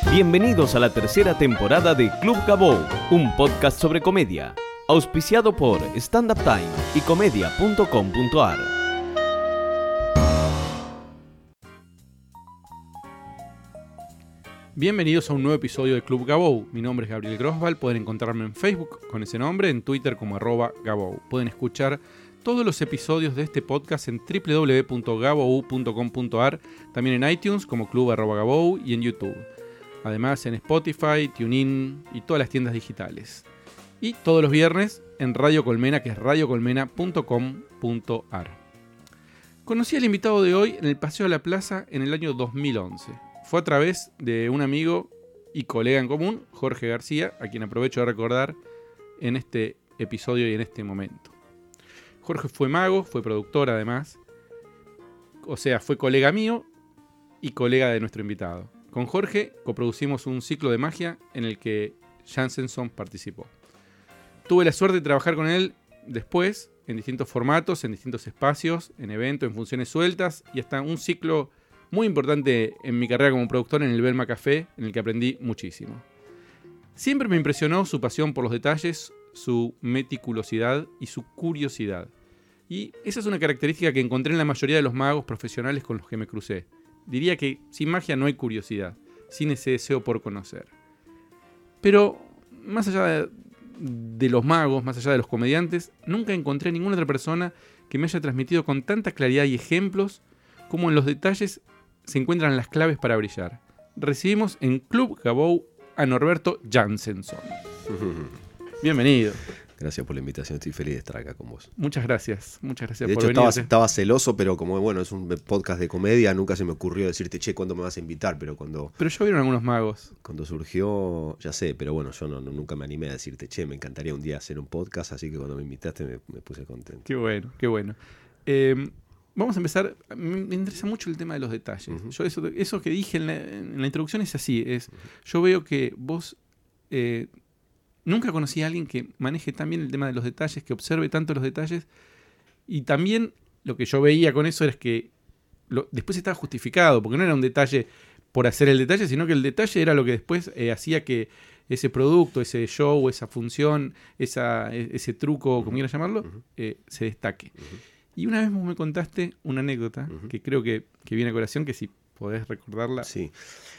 Bienvenidos a la tercera temporada de Club Gabou, un podcast sobre comedia, auspiciado por Stand Up Time y comedia.com.ar. Bienvenidos a un nuevo episodio de Club Gabou. Mi nombre es Gabriel Grosval. Pueden encontrarme en Facebook con ese nombre, en Twitter como @Gabou. Pueden escuchar todos los episodios de este podcast en www.gabou.com.ar, también en iTunes como Club@Gabou y en YouTube. Además en Spotify, TuneIn y todas las tiendas digitales. Y todos los viernes en Radio Colmena, que es radiocolmena.com.ar. Conocí al invitado de hoy en el Paseo de la Plaza en el año 2011. Fue a través de un amigo y colega en común, Jorge García, a quien aprovecho de recordar en este episodio y en este momento. Jorge fue mago, fue productor además, o sea, fue colega mío y colega de nuestro invitado. Con Jorge coproducimos un ciclo de magia en el que Jansenson participó. Tuve la suerte de trabajar con él después, en distintos formatos, en distintos espacios, en eventos, en funciones sueltas, y hasta un ciclo muy importante en mi carrera como productor en el Belma Café, en el que aprendí muchísimo. Siempre me impresionó su pasión por los detalles, su meticulosidad y su curiosidad. Y esa es una característica que encontré en la mayoría de los magos profesionales con los que me crucé. Diría que sin magia no hay curiosidad, sin ese deseo por conocer. Pero más allá de los magos, más allá de los comediantes, nunca encontré ninguna otra persona que me haya transmitido con tanta claridad y ejemplos como en los detalles se encuentran las claves para brillar. Recibimos en Club Gabou a Norberto Jansenson. Bienvenido. Gracias por la invitación, estoy feliz de estar acá con vos. Muchas gracias por venir. De hecho, estaba celoso, pero como bueno, es un podcast de comedia, nunca se me ocurrió decirte, che, ¿cuándo me vas a invitar? Pero yo vieron algunos magos. Cuando surgió, ya sé, pero bueno, yo nunca me animé a decirte, che, me encantaría un día hacer un podcast, así que cuando me invitaste me puse contento. Qué bueno, qué bueno. Vamos a empezar. Me interesa mucho el tema de los detalles. Uh-huh. Yo eso que dije en la introducción es así. Yo veo que vos nunca conocí a alguien que maneje tan bien el tema de los detalles, que observe tanto los detalles. Y también lo que yo veía con eso es que después estaba justificado, porque no era un detalle por hacer el detalle, sino que el detalle era lo que después hacía que ese producto, ese show, esa función, ese truco, como quieras llamarlo, se destaque. Uh-huh. Y una vez vos me contaste una anécdota que creo que viene a colación, que si podés recordarla. Sí,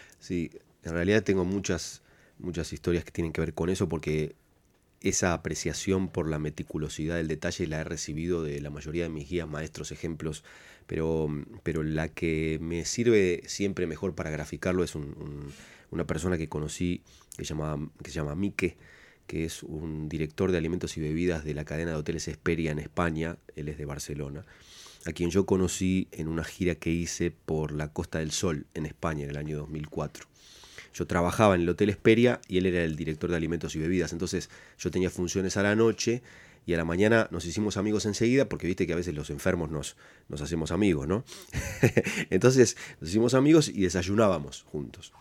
en realidad tengo muchas historias que tienen que ver con eso, porque esa apreciación por la meticulosidad del detalle la he recibido de la mayoría de mis guías, maestros, ejemplos, pero la que me sirve siempre mejor para graficarlo es una persona que conocí que se llama Mike, que es un director de alimentos y bebidas de la cadena de hoteles Hesperia en España. Él es de Barcelona, a quien yo conocí en una gira que hice por la Costa del Sol en España en el año 2004. Yo trabajaba en el Hotel Hesperia y él era el director de alimentos y bebidas. Entonces yo tenía funciones a la noche y a la mañana nos hicimos amigos enseguida, porque viste que a veces los enfermos nos hacemos amigos, ¿no? Entonces nos hicimos amigos y desayunábamos juntos.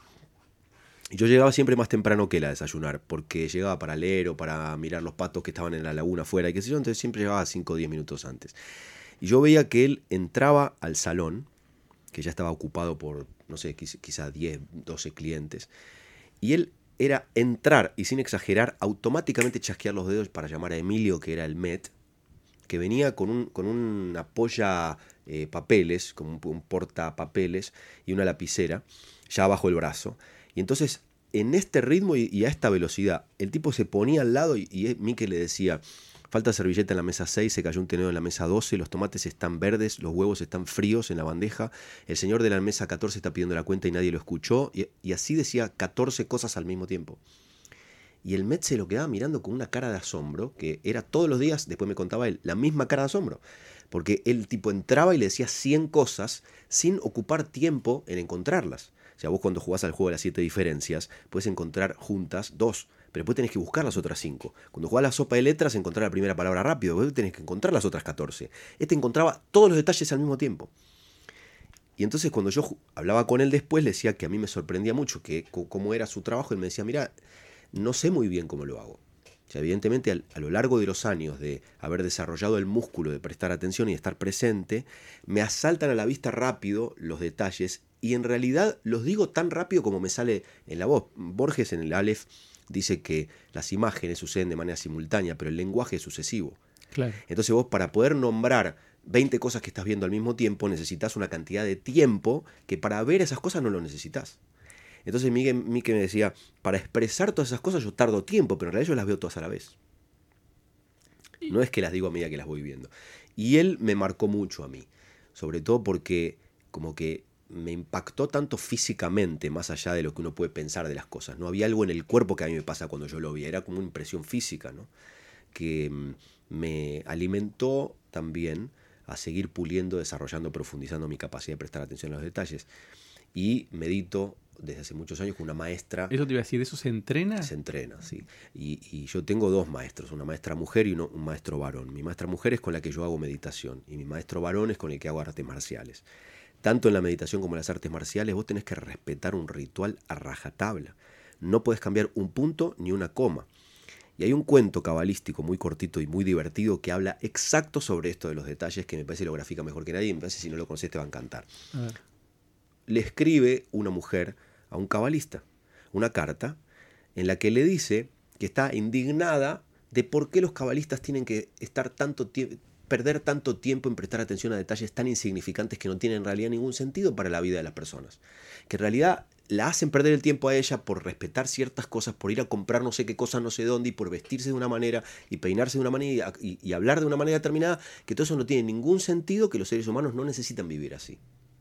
Y yo llegaba siempre más temprano que él a desayunar, porque llegaba para leer o para mirar los patos que estaban en la laguna afuera y qué sé yo, entonces siempre llegaba 5 o 10 minutos antes. Y yo veía que él entraba al salón, que ya estaba ocupado por, no sé, quizá 10, 12 clientes, y él era entrar y, sin exagerar, automáticamente chasquear los dedos para llamar a Emilio, que era el Met, que venía con una polla papeles, como un portapapeles y una lapicera, ya bajo el brazo. Y entonces, en este ritmo y a esta velocidad, el tipo se ponía al lado y Mike le decía: falta servilleta en la mesa 6, se cayó un tenedor en la mesa 12, los tomates están verdes, los huevos están fríos en la bandeja, el señor de la mesa 14 está pidiendo la cuenta y nadie lo escuchó, y así decía 14 cosas al mismo tiempo. Y el Met se lo quedaba mirando con una cara de asombro, que era todos los días, después me contaba él, la misma cara de asombro, porque el tipo entraba y le decía 100 cosas sin ocupar tiempo en encontrarlas. O sea, vos cuando jugás al juego de las 7 diferencias, puedes encontrar juntas 2, pero después tenés que buscar las otras 5. Cuando jugás la sopa de letras, encontrar la primera palabra rápido, después tenés que encontrar las otras 14. Encontraba todos los detalles al mismo tiempo. Y entonces cuando yo hablaba con él después, le decía que a mí me sorprendía mucho que cómo era su trabajo. Él me decía: mira, no sé muy bien cómo lo hago. O sea, evidentemente a lo largo de los años de haber desarrollado el músculo de prestar atención y de estar presente, me asaltan a la vista rápido los detalles y en realidad los digo tan rápido como me sale en la voz. Borges en el Aleph dice que las imágenes suceden de manera simultánea, pero el lenguaje es sucesivo. Claro. Entonces vos, para poder nombrar 20 cosas que estás viendo al mismo tiempo, necesitas una cantidad de tiempo que para ver esas cosas no lo necesitas. Entonces Mike me decía, para expresar todas esas cosas yo tardo tiempo, pero en realidad yo las veo todas a la vez. No es que las digo a medida que las voy viendo. Y él me marcó mucho a mí, sobre todo porque como que me impactó tanto físicamente, más allá de lo que uno puede pensar de las cosas. No había algo en el cuerpo que a mí me pasa cuando yo lo vi, era como una impresión física, ¿no? Que me alimentó también a seguir puliendo, desarrollando, profundizando mi capacidad de prestar atención a los detalles. Y medito desde hace muchos años con una maestra. Eso te iba a decir, ¿eso se entrena? Se entrena, sí. Y yo tengo dos maestros, una maestra mujer y un maestro varón. Mi maestra mujer es con la que yo hago meditación y mi maestro varón es con el que hago artes marciales. Tanto en la meditación como en las artes marciales vos tenés que respetar un ritual a rajatabla. No podés cambiar un punto ni una coma. Y hay un cuento cabalístico muy cortito y muy divertido que habla exacto sobre esto de los detalles, que me parece lo grafica mejor que nadie y me parece si no lo conoces te va a encantar. A ver. Le escribe una mujer a un cabalista una carta en la que le dice que está indignada de por qué los cabalistas tienen que perder tanto tiempo en prestar atención a detalles tan insignificantes que no tienen en realidad ningún sentido para la vida de las personas. Que en realidad la hacen perder el tiempo a ella por respetar ciertas cosas, por ir a comprar no sé qué cosa no sé dónde y por vestirse de una manera y peinarse de una manera y hablar de una manera determinada, que todo eso no tiene ningún sentido, que los seres humanos no necesitan vivir así.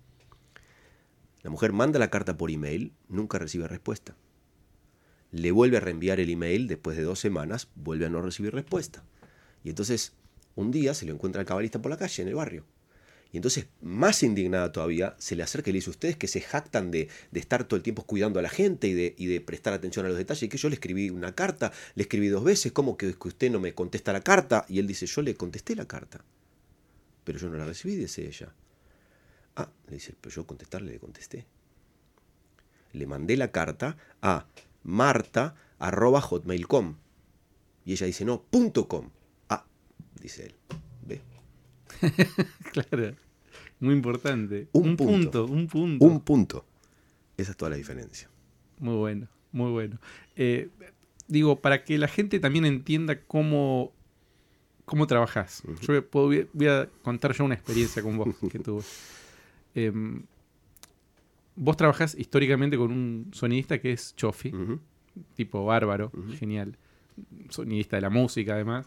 La mujer manda la carta por email, nunca recibe respuesta. Le vuelve a reenviar el email después de 2 semanas, vuelve a no recibir respuesta. Y entonces un día se lo encuentra el cabalista por la calle, en el barrio. Y entonces, más indignada todavía, se le acerca y le dice: ustedes que se jactan de estar todo el tiempo cuidando a la gente y de prestar atención a los detalles, que yo le escribí una carta, le escribí 2 veces, ¿cómo que usted no me contesta la carta? Y él dice: yo le contesté la carta, pero yo no la recibí, dice ella. Ah, le dice, pero yo contestarle le contesté. Le mandé la carta a marta@hotmail.com. Y ella dice, no, .com. Ah, dice él. ¿Ve? Claro, muy importante. Un punto. Un punto. Esa es toda la diferencia. Muy bueno, muy bueno. Digo, para que la gente también entienda cómo trabajás. Uh-huh. Yo voy a contar yo una experiencia con vos que tuve. Vos trabajás históricamente con un sonidista que es Chofi, Uh-huh. tipo bárbaro, Uh-huh. genial. Sonidista de la música, además.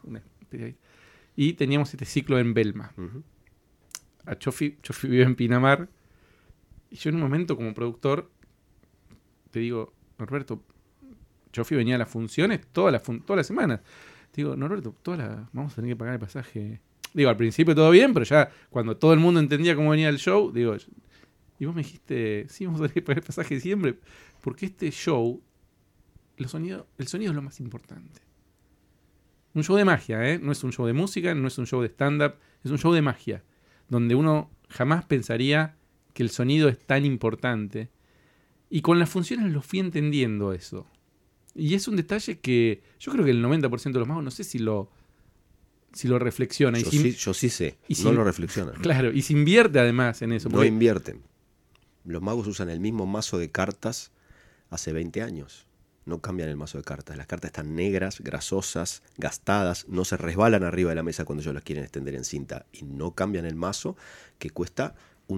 Y teníamos este ciclo en Belma. Uh-huh. A Chofi vive en Pinamar. Y yo en un momento, como productor, te digo, Norberto, Chofi venía a las funciones todas las semanas. Te digo, Norberto, vamos a tener que pagar el pasaje. Digo, al principio todo bien, pero ya cuando todo el mundo entendía cómo venía el show, digo, y vos me dijiste, sí, vamos a tener que pagar el pasaje siempre, porque este show, el sonido es lo más importante. Un show de magia, ¿eh? No es un show de música, no es un show de stand-up, es un show de magia, donde uno jamás pensaría que el sonido es tan importante. Y con las funciones lo fui entendiendo eso. Y es un detalle que yo creo que el 90% de los magos, no sé si lo reflexiona. Yo sí sé, no lo reflexionan. Claro, y se invierte además en eso. No invierten. Los magos usan el mismo mazo de cartas hace 20 años. No cambian el mazo de cartas. Las cartas están negras, grasosas, gastadas, no se resbalan arriba de la mesa cuando ellos las quieren extender en cinta. Y no cambian el mazo, que cuesta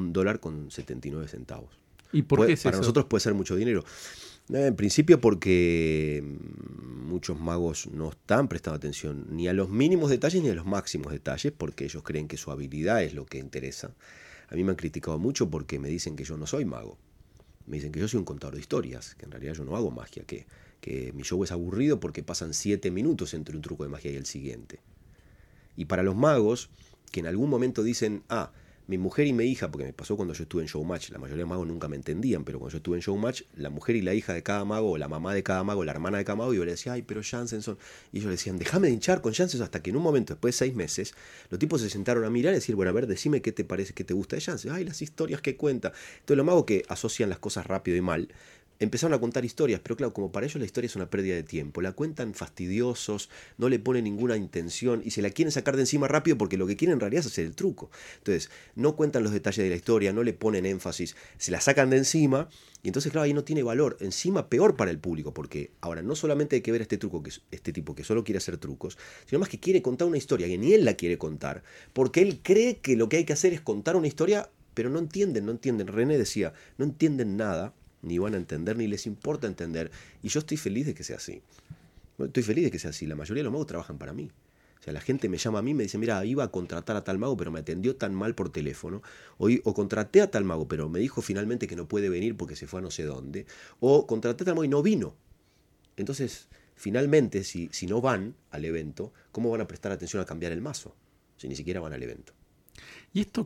$1.79. ¿Y por qué es para eso? nosotros puede ser mucho dinero. En principio porque muchos magos no están prestando atención ni a los mínimos detalles ni a los máximos detalles, porque ellos creen que su habilidad es lo que interesa. A mí me han criticado mucho porque me dicen que yo no soy mago. Me dicen que yo soy un contador de historias, que en realidad yo no hago magia, que mi show es aburrido porque pasan 7 minutos entre un truco de magia y el siguiente. Y para los magos, que en algún momento dicen, mi mujer y mi hija, porque me pasó cuando yo estuve en Showmatch, la mayoría de magos nunca me entendían, pero cuando yo estuve en Showmatch, la mujer y la hija de cada mago, o la mamá de cada mago, la hermana de cada mago, y yo le decía, ay, pero Jansenson, y ellos le decían, déjame de hinchar con Jansenson, hasta que en un momento, después de 6 meses, los tipos se sentaron a mirar y decir, bueno, a ver, decime qué te parece, qué te gusta de Jansenson, ay, las historias que cuenta. Entonces los magos que asocian las cosas rápido y mal, empezaron a contar historias, pero claro, como para ellos la historia es una pérdida de tiempo, la cuentan fastidiosos, no le ponen ninguna intención y se la quieren sacar de encima rápido porque lo que quieren en realidad es hacer el truco. Entonces, no cuentan los detalles de la historia, no le ponen énfasis, se la sacan de encima y entonces, claro, ahí no tiene valor. Encima, peor para el público, porque ahora no solamente hay que ver este truco, este tipo que solo quiere hacer trucos, sino más que quiere contar una historia que ni él la quiere contar, porque él cree que lo que hay que hacer es contar una historia, pero no entienden. René decía, no entienden nada, ni van a entender, ni les importa entender. Y yo estoy feliz de que sea así. Estoy feliz de que sea así. La mayoría de los magos trabajan para mí. O sea, la gente me llama a mí y me dice, mira, iba a contratar a tal mago, pero me atendió tan mal por teléfono. O contraté a tal mago, pero me dijo finalmente que no puede venir porque se fue a no sé dónde. O contraté a tal mago y no vino. Entonces, finalmente, si no van al evento, ¿cómo van a prestar atención a cambiar el mazo? Si ni siquiera van al evento. Y esto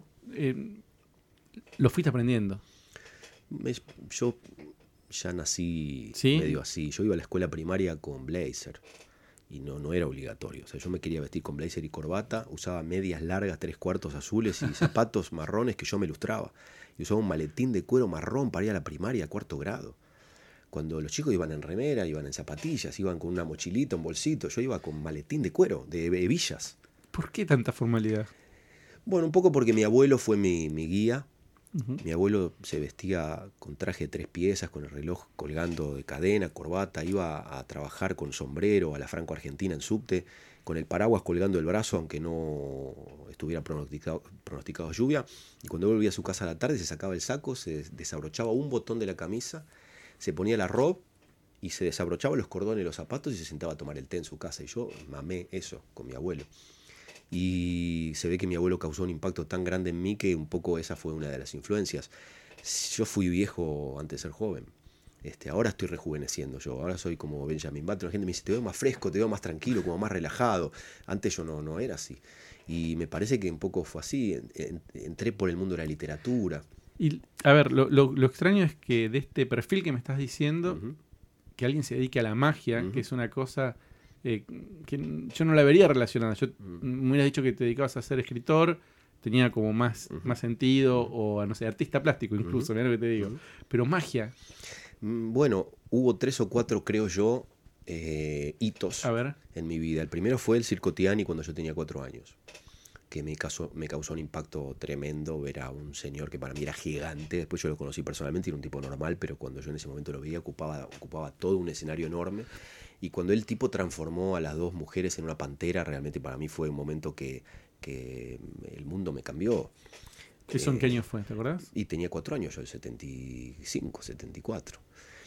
lo fuiste aprendiendo. Yo ya nací ¿Sí? medio así. Yo iba a la escuela primaria con blazer y no era obligatorio. O sea, yo me quería vestir con blazer y corbata, usaba medias largas, 3/4 azules y zapatos marrones que yo me lustraba. Y usaba un maletín de cuero marrón para ir a la primaria, 4º grado. Cuando los chicos iban en remera, iban en zapatillas, iban con una mochilita, un bolsito, yo iba con maletín de cuero, de hebillas. ¿Por qué tanta formalidad? Bueno, un poco porque mi abuelo fue mi guía. Uh-huh. Mi abuelo se vestía con traje de 3 piezas, con el reloj colgando de cadena, corbata, iba a trabajar con sombrero a la Franco Argentina en subte, con el paraguas colgando del brazo, aunque no estuviera pronosticado lluvia. Y cuando volvía a su casa a la tarde, se sacaba el saco, se desabrochaba un botón de la camisa, se ponía la ropa y se desabrochaba los cordones de los zapatos y se sentaba a tomar el té en su casa. Y yo mamé eso con mi abuelo. Y se ve que mi abuelo causó un impacto tan grande en mí que un poco esa fue una de las influencias. Yo fui viejo antes de ser joven. Ahora estoy rejuveneciendo yo. Ahora soy como Benjamin Button. La gente me dice, te veo más fresco, te veo más tranquilo, como más relajado. Antes yo no era así. Y me parece que un poco fue así. Entré por el mundo de la literatura. Y, a ver, lo extraño es que de este perfil que me estás diciendo, Uh-huh. que alguien se dedique a la magia, Uh-huh. que es una cosa que yo no la vería relacionada. Yo me hubieras dicho que te dedicabas a ser escritor, tenía como más sentido, o a, no sé, artista plástico incluso, mirá lo que te digo. Pero magia. Bueno, hubo 3 o 4, creo yo, hitos A ver. en mi vida. El primero fue el Circo Tiani cuando yo tenía 4 años, que me causó un impacto tremendo ver a un señor que para mí era gigante. Después yo lo conocí personalmente, era un tipo normal, pero cuando yo en ese momento lo veía ocupaba todo un escenario enorme. Y cuando el tipo transformó a las 2 mujeres en una pantera, realmente para mí fue un momento que el mundo me cambió. ¿Eso en qué año fue? ¿Te acordás? Y tenía 4 años yo, el 75, 74.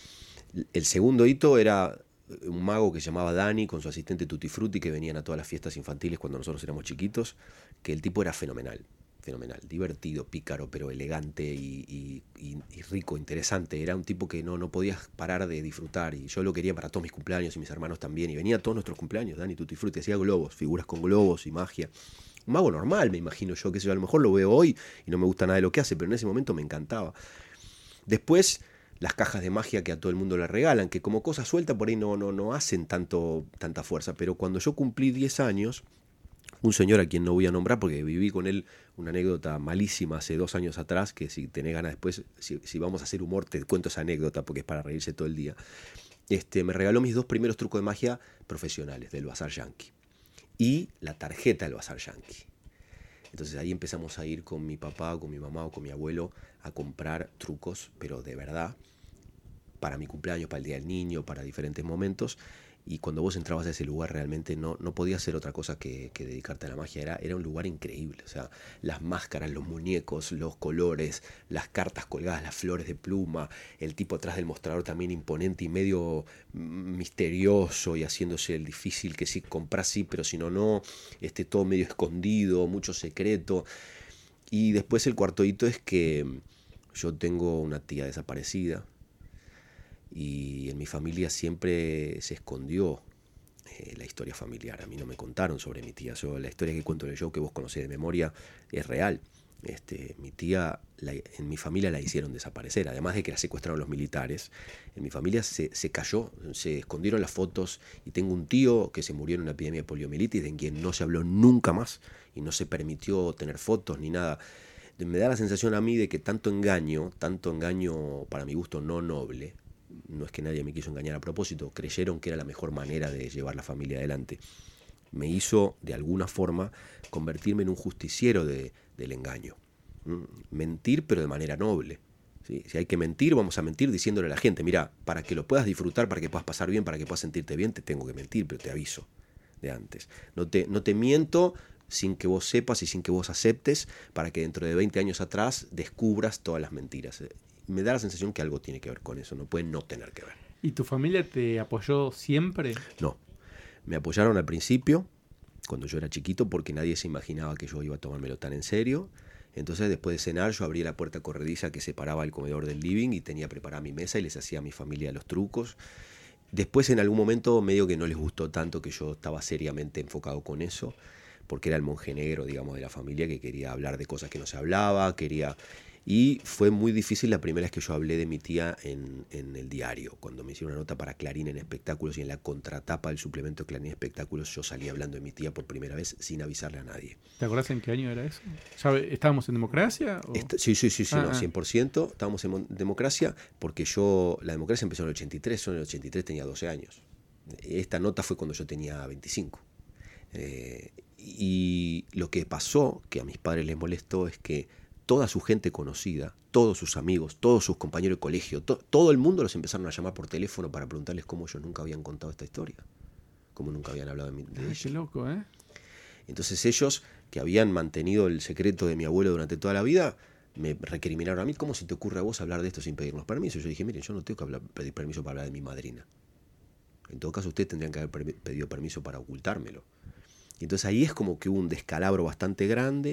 El segundo hito era un mago que se llamaba Dani con su asistente Tutti Frutti, que venían a todas las fiestas infantiles cuando nosotros éramos chiquitos, que el tipo era fenomenal, divertido, pícaro, pero elegante y rico, interesante. Era un tipo que no podías parar de disfrutar, y yo lo quería para todos mis cumpleaños y mis hermanos también, y venía a todos nuestros cumpleaños, Dani Tutti Frutti, hacía globos, figuras con globos y magia. Un mago normal, me imagino yo, que a lo mejor lo veo hoy y no me gusta nada de lo que hace, pero en ese momento me encantaba. Después, las cajas de magia que a todo el mundo le regalan, que como cosa suelta por ahí no hacen tanta fuerza, pero cuando yo cumplí 10 años, un señor a quien no voy a nombrar porque viví con él una anécdota malísima hace 2 años atrás, que si tenés ganas después, si vamos a hacer humor, te cuento esa anécdota porque es para reírse todo el día. Me regaló mis 2 primeros trucos de magia profesionales del Bazar Yankee y la tarjeta del Bazar Yankee. Entonces ahí empezamos a ir con mi papá, con mi mamá o con mi abuelo a comprar trucos, pero de verdad, para mi cumpleaños, para el Día del Niño, para diferentes momentos. Y cuando vos entrabas a ese lugar realmente no podías hacer otra cosa que dedicarte a la magia. Era un lugar increíble. O sea, las máscaras, los muñecos, los colores, las cartas colgadas, las flores de pluma, el tipo atrás del mostrador también imponente y medio misterioso y haciéndose el difícil, que sí comprás sí, pero si no, todo medio escondido, mucho secreto. Y después el cuarto hito es que yo tengo una tía desaparecida. Y en mi familia siempre se escondió la historia familiar. A mí no me contaron sobre mi tía. La historia que cuento en el show, que vos conocés de memoria, es real. Mi tía, en mi familia la hicieron desaparecer. Además de que la secuestraron los militares, en mi familia se cayó, se escondieron las fotos. Y tengo un tío que se murió en una epidemia de poliomielitis, de quien no se habló nunca más. Y no se permitió tener fotos ni nada. Me da la sensación a mí de que tanto engaño para mi gusto no noble, no es que nadie me quiso engañar a propósito, creyeron que era la mejor manera de llevar la familia adelante. Me hizo, de alguna forma, convertirme en un justiciero del engaño. Mentir, pero de manera noble. ¿Sí? Si hay que mentir, vamos a mentir diciéndole a la gente, mira, para que lo puedas disfrutar, para que puedas pasar bien, para que puedas sentirte bien, te tengo que mentir, pero te aviso de antes. No te miento sin que vos sepas y sin que vos aceptes, para que dentro de 20 años atrás descubras todas las mentiras. Me da la sensación que algo tiene que ver con eso, no puede no tener que ver. ¿Y tu familia te apoyó siempre? No, me apoyaron al principio, cuando yo era chiquito, porque nadie se imaginaba que yo iba a tomármelo tan en serio. Entonces, después de cenar, yo abría la puerta corrediza que separaba el comedor del living y tenía preparada mi mesa y les hacía a mi familia los trucos. Después, en algún momento, medio que no les gustó tanto que yo estaba seriamente enfocado con eso, porque era el monje negro, digamos, de la familia, que quería hablar de cosas que no se hablaba, Y fue muy difícil la primera vez que yo hablé de mi tía en el diario, cuando me hicieron una nota para Clarín en Espectáculos, y en la contratapa del suplemento Clarín Espectáculos yo salí hablando de mi tía por primera vez sin avisarle a nadie. ¿Te acordás en qué año era eso? ¿Estábamos en democracia? ¿O? Sí, no, 100%. Estábamos en democracia, porque la democracia empezó en el 83, yo en el 83 tenía 12 años. Esta nota fue cuando yo tenía 25. Y lo que pasó, que a mis padres les molestó, es que toda su gente conocida, todos sus amigos, todos sus compañeros de colegio, todo el mundo los empezaron a llamar por teléfono para preguntarles cómo ellos nunca habían contado esta historia, cómo nunca habían hablado de ella. Qué loco, ¿eh? Entonces ellos, que habían mantenido el secreto de mi abuelo durante toda la vida, me recriminaron a mí: ¿cómo se te ocurre a vos hablar de esto sin pedirnos permiso? Yo dije: miren, yo no tengo que pedir permiso para hablar de mi madrina. En todo caso, ustedes tendrían que haber pedido permiso para ocultármelo. Y entonces ahí es como que hubo un descalabro bastante grande.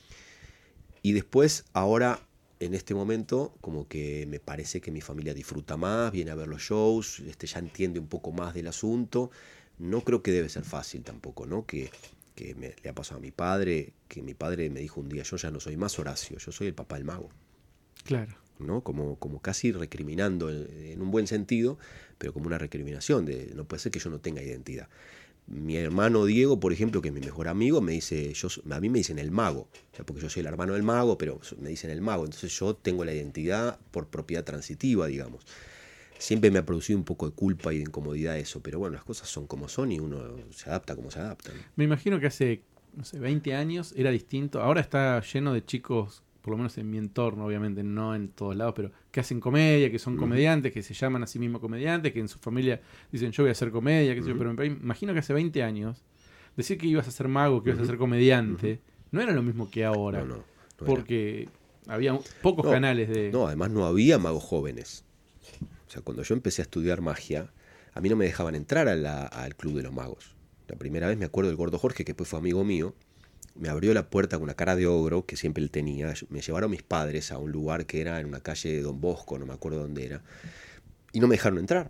Y después, ahora, en este momento, como que me parece que mi familia disfruta más, viene a ver los shows, ya entiende un poco más del asunto. No creo que debe ser fácil tampoco, ¿no? Que le ha pasado a mi padre, que mi padre me dijo un día: yo ya no soy más Horacio, yo soy el papá del mago. Claro. ¿No? Como casi recriminando, en un buen sentido, pero como una recriminación de no puede ser que yo no tenga identidad. Mi hermano Diego, por ejemplo, que es mi mejor amigo, me dice, a mí me dicen el mago, o sea, porque yo soy el hermano del mago, pero me dicen el mago, entonces yo tengo la identidad por propiedad transitiva, digamos. Siempre me ha producido un poco de culpa y de incomodidad eso, pero bueno, las cosas son como son y uno se adapta como se adapta, ¿no? Me imagino que hace, no sé, 20 años era distinto. Ahora está lleno de chicos, por lo menos en mi entorno, obviamente no en todos lados, pero que hacen comedia, que son comediantes, que se llaman a sí mismos comediantes, que en su familia dicen yo voy a hacer comedia, qué sé yo, pero me imagino que hace 20 años decir que ibas a ser mago, que ibas a ser comediante, no era lo mismo que ahora, No porque había pocos canales de... No, además no había magos jóvenes. O sea, cuando yo empecé a estudiar magia, a mí no me dejaban entrar al Club de los Magos. La primera vez me acuerdo del gordo Jorge, que después fue amigo mío, me abrió la puerta con una cara de ogro, que siempre él tenía. Me llevaron mis padres a un lugar que era en una calle de Don Bosco, no me acuerdo dónde era, y no me dejaron entrar.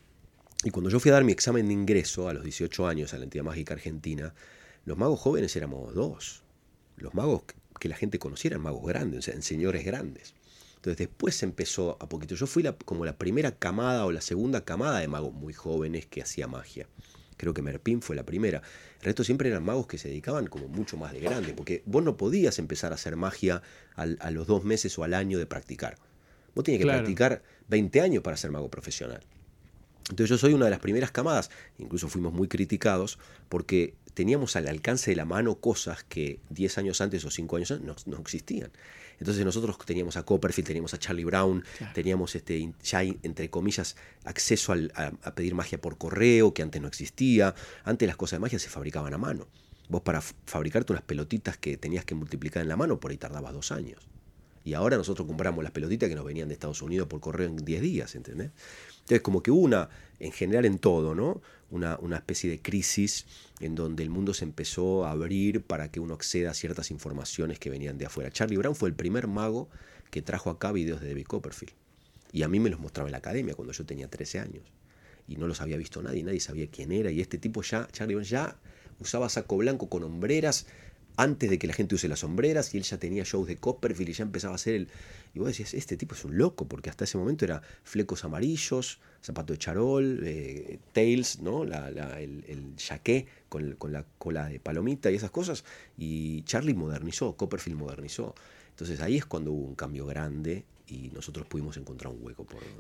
Y cuando yo fui a dar mi examen de ingreso a los 18 años a la entidad mágica argentina, los magos jóvenes éramos 2. Los magos que la gente conocía eran magos grandes, o sea, señores grandes. Entonces después empezó a poquito. Yo fui como la primera camada o la segunda camada de magos muy jóvenes que hacía magia. Creo que Merpín fue la primera. El resto siempre eran magos que se dedicaban como mucho más de grande, porque vos no podías empezar a hacer magia a los 2 meses o al año de practicar. Vos tenías que practicar 20 años para ser mago profesional. Entonces yo soy una de las primeras camadas, incluso fuimos muy criticados, porque teníamos al alcance de la mano cosas que 10 años antes o 5 años antes no existían. Entonces nosotros teníamos a Copperfield, teníamos a Charlie Brown, teníamos ya, entre comillas, acceso a pedir magia por correo, que antes no existía. Antes las cosas de magia se fabricaban a mano. Vos para fabricarte unas pelotitas que tenías que multiplicar en la mano, por ahí tardabas 2 años. Y ahora nosotros compramos las pelotitas que nos venían de Estados Unidos por correo en 10 días, ¿entendés? Entonces como que hubo en general en todo, ¿no? Una especie de crisis en donde el mundo se empezó a abrir para que uno acceda a ciertas informaciones que venían de afuera. Charlie Brown fue el primer mago que trajo acá videos de David Copperfield. Y a mí me los mostraba en la academia cuando yo tenía 13 años. Y no los había visto nadie sabía quién era. Y este tipo Charlie Brown ya usaba saco blanco con hombreras antes de que la gente use las sombreras, y él ya tenía shows de Copperfield y ya empezaba a hacer Y vos decías, este tipo es un loco, porque hasta ese momento era flecos amarillos, zapato de charol, tails, ¿no? El jaqué con la cola de palomita y esas cosas. Y Charlie modernizó, Copperfield modernizó. Entonces ahí es cuando hubo un cambio grande y nosotros pudimos encontrar un hueco por donde.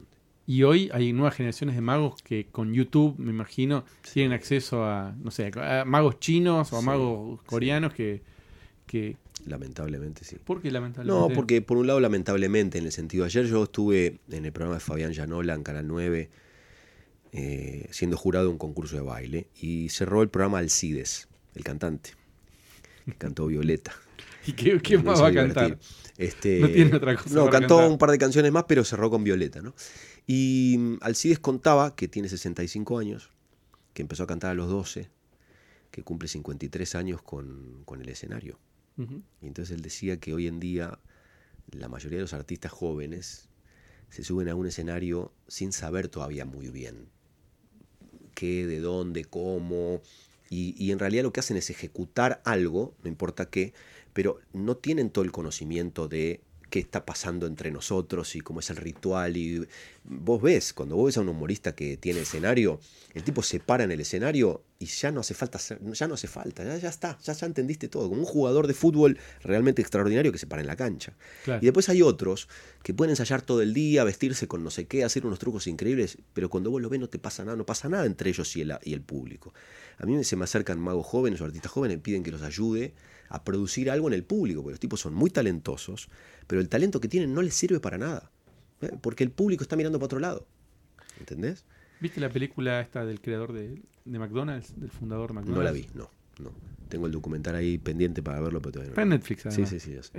Y hoy hay nuevas generaciones de magos que con YouTube, me imagino, tienen acceso a, no sé, a magos chinos o a magos coreanos que... Lamentablemente, sí. ¿Por qué lamentablemente? No, porque por un lado, lamentablemente, en el sentido, ayer yo estuve en el programa de Fabián Llanola en Canal 9, siendo jurado de un concurso de baile, y cerró el programa Alcides, el cantante, que cantó Violeta. ¿Y qué más va a cantar? No tiene otra cosa. No, para cantó cantar. un par de canciones más, pero cerró con Violeta, ¿no? Y Alcides contaba que tiene 65 años, que empezó a cantar a los 12, que cumple 53 años con el escenario. Uh-huh. Y entonces él decía que hoy en día la mayoría de los artistas jóvenes se suben a un escenario sin saber todavía muy bien qué, de dónde, cómo, y en realidad lo que hacen es ejecutar algo, no importa qué, pero no tienen todo el conocimiento de qué está pasando entre nosotros y cómo es el ritual. Y vos ves, cuando vos ves a un humorista que tiene escenario, el tipo se para en el escenario y ya no hace falta, ya está, ya entendiste todo, como un jugador de fútbol realmente extraordinario que se para en la cancha. Claro. Y después hay otros que pueden ensayar todo el día, vestirse con no sé qué, hacer unos trucos increíbles, pero cuando vos lo ves no te pasa nada, no pasa nada entre ellos y el público. A mí se me acercan magos jóvenes o artistas jóvenes y piden que los ayude a producir algo en el público, porque los tipos son muy talentosos, pero el talento que tienen no les sirve para nada, porque el público está mirando para otro lado. ¿Entendés? ¿Viste la película esta del creador de McDonald's, del fundador de McDonald's? No la vi, no. Tengo el documental ahí pendiente para verlo, pero todavía no. Está en Netflix, además. Sí, ya sé.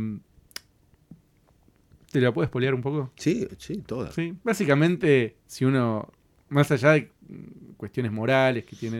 ¿Te la puedes spoilear un poco? Sí, toda. Sí. Básicamente, si uno, más allá de cuestiones morales que tiene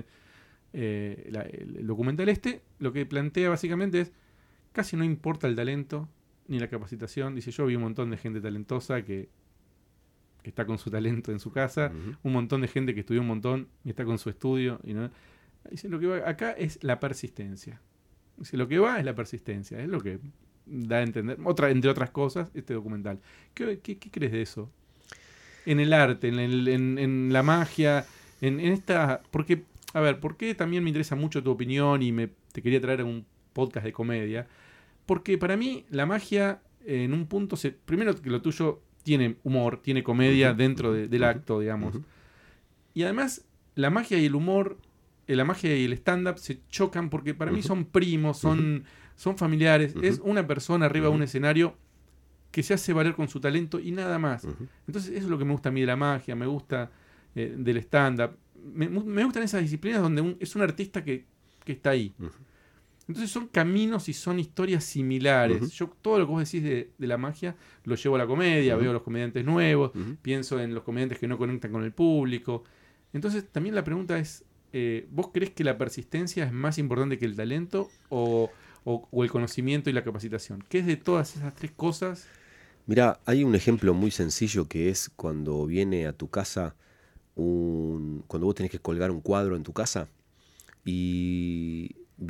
el documental lo que plantea básicamente es, casi no importa el talento ni la capacitación. Dice, yo vi un montón de gente talentosa que está con su talento en su casa, un montón de gente que estudió un montón y está con su estudio. Y no, dice, lo que va acá es la persistencia. Dice, lo que va es la persistencia, es lo que da a entender, entre otras cosas, este documental. ¿Qué crees de eso? En el arte, en la magia, en esta... Porque, a ver, ¿por qué también me interesa mucho tu opinión y te quería traer a un podcast de comedia? Porque para mí la magia, en un punto, primero que lo tuyo tiene humor, tiene comedia dentro del acto, digamos. Y además, la magia y el humor, la magia y el stand-up se chocan porque para mí son primos, son familiares. Es una persona arriba de un escenario que se hace valer con su talento y nada más. Entonces, eso es lo que me gusta a mí de la magia, me gusta del stand-up. Me gustan esas disciplinas donde es un artista que está ahí. Entonces son caminos y son historias similares. Yo todo lo que vos decís de la magia lo llevo a la comedia, veo a los comediantes nuevos, pienso en los comediantes que no conectan con el público. Entonces también la pregunta es, ¿vos creés que la persistencia es más importante que el talento o el conocimiento y la capacitación? ¿Qué es de todas esas tres cosas? Mirá, hay un ejemplo muy sencillo que es cuando viene a tu casa cuando vos tenés que colgar un cuadro en tu casa y